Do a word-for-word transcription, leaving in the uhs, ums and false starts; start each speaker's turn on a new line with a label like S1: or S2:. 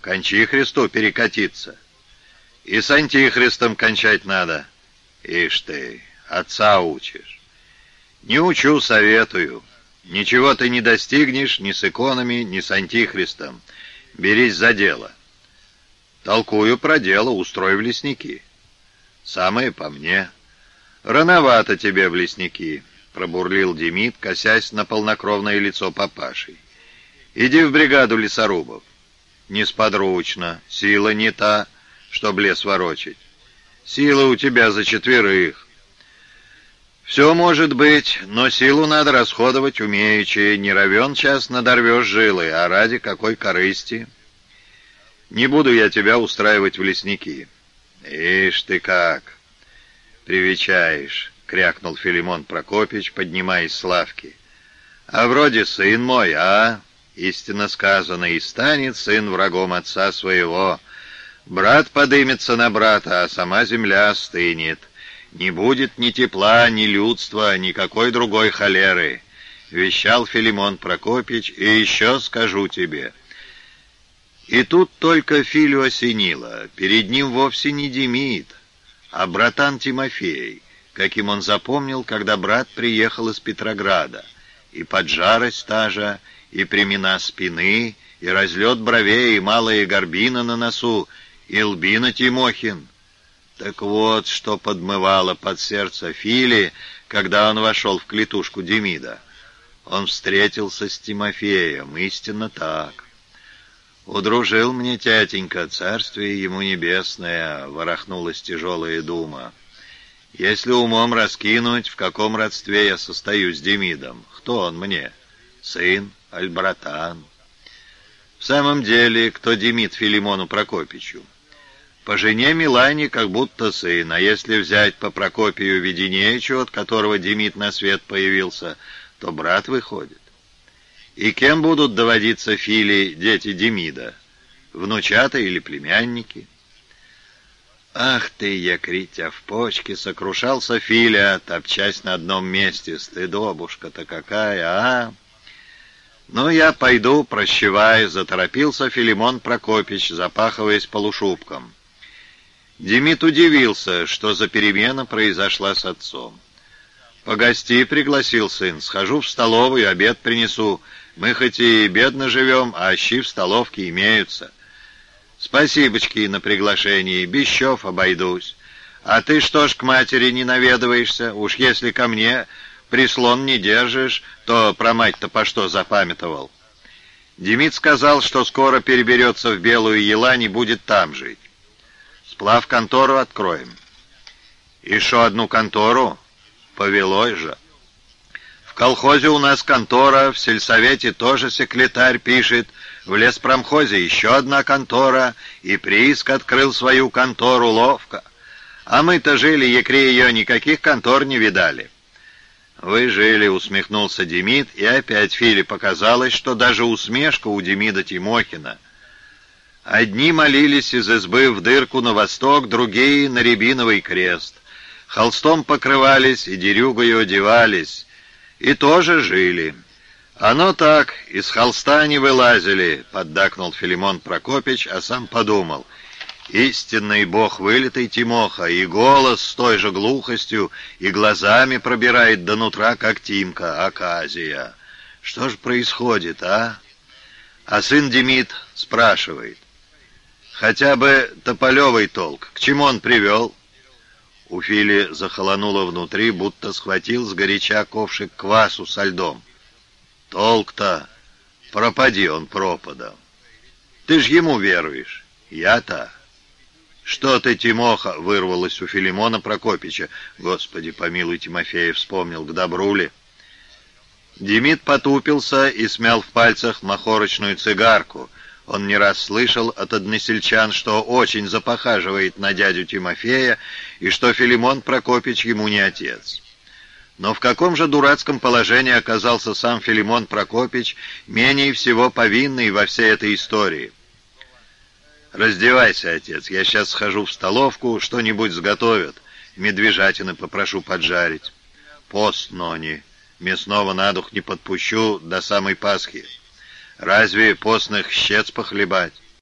S1: К Антихристу перекатиться. И с Антихристом кончать надо. Ишь ты, отца учишь. Не учу, советую. Ничего ты не достигнешь ни с иконами, ни с Антихристом. Берись за дело. Толкую про дело, устрой в лесники. Самое по мне. Рановато тебе в лесники, пробурлил Демид, косясь на полнокровное лицо папаши. Иди в бригаду лесорубов. Несподручно, сила не та, чтоб лес ворочать. Сила у тебя за четверых. Все может быть, но силу надо расходовать умеючи. Не равен час надорвешь жилы, а ради какой корысти? Не буду я тебя устраивать в лесники. Ишь ты как! Привечаешь, крякнул Филимон Прокопич, поднимаясь с лавки. А вроде сын мой, а? Истинно сказано, и станет сын врагом отца своего. Брат подымется на брата, а сама земля остынет. Не будет ни тепла, ни людства, никакой другой холеры, вещал Филимон Прокопич, и еще скажу тебе. И тут только Филю осенило. Перед ним вовсе не Демид, а братан Тимофей, каким он запомнил, когда брат приехал из Петрограда. И поджарость та же, и прямина спины, и разлет бровей, и малая горбина на носу, и лбина Тимохин. Так вот, что подмывало под сердце Фили, когда он вошел в клетушку Демида. Он встретился с Тимофеем, истинно так. «Удружил мне тятенька, царствие ему небесное», — ворохнулась тяжелая дума. «Если умом раскинуть, в каком родстве я состою с Демидом? Кто он мне? Сын, аль братан?» В самом деле, кто Демид Филимону Прокопичу? По жене Милане как будто сын, а если взять по Прокопию Веденеичу, от которого Демид на свет появился, то брат выходит. И кем будут доводиться Фили дети Демида? Внучата или племянники? «Ах ты, якритя в почке!» — сокрушался Филя, топчась на одном месте. «Стыдобушка-то какая, а!» «Ну, я пойду, прощевай», — заторопился Филимон Прокопич, запахиваясь полушубком. Демид удивился, что за перемена произошла с отцом. «Погости», — пригласил сын, — «схожу в столовую, обед принесу. Мы хоть и бедно живем, а щи в столовке имеются». «Спасибочки на приглашение, без щов обойдусь. А ты что ж к матери не наведываешься? Уж если ко мне прислон не держишь, то про мать-то по что запамятовал?» Демид сказал, что скоро переберется в Белую Елань и будет там жить. «Сплав контору откроем». «Еще одну контору? Повелось же. В колхозе у нас контора, в сельсовете тоже секретарь пишет, в леспромхозе еще одна контора, и прииск открыл свою контору ловко. А мы-то жили, якри ее, никаких контор не видали». «Вы жили», — усмехнулся Демид, и опять Филе показалось, что даже усмешка у Демида Тимохина. Одни молились из избы в дырку на восток, другие — на рябиновый крест. Холстом покрывались и дерюгою одевались, и тоже жили. «Оно так, из холста не вылазили», — поддакнул Филимон Прокопич, а сам подумал: «Истинный бог вылитый Тимоха, и голос с той же глухостью, и глазами пробирает до нутра, как Тимка, оказия. Что же происходит, а?» А сын Демид спрашивает: «Хотя бы тополевый толк, к чему он привел?» У Фили захолонуло внутри, будто схватил сгоряча ковшик квасу со льдом. «Толк-то? Пропади он пропадом. Ты ж ему веруешь, я-то...» «Что ты, Тимоха?» — вырвалось у Филимона Прокопича. «Господи, помилуй, Тимофеев, вспомнил, к добру ли?» Демид потупился и смял в пальцах махорочную цигарку. Он не раз слышал от односельчан, что очень запохаживает на дядю Тимофея, и что Филимон Прокопич ему не отец. Но в каком же дурацком положении оказался сам Филимон Прокопич, менее всего повинный во всей этой истории? «Раздевайся, отец, я сейчас схожу в столовку, что-нибудь сготовят, медвежатины попрошу поджарить. Пост, нони, мясного на дух не подпущу до самой Пасхи. Разве постных щец похлебать?»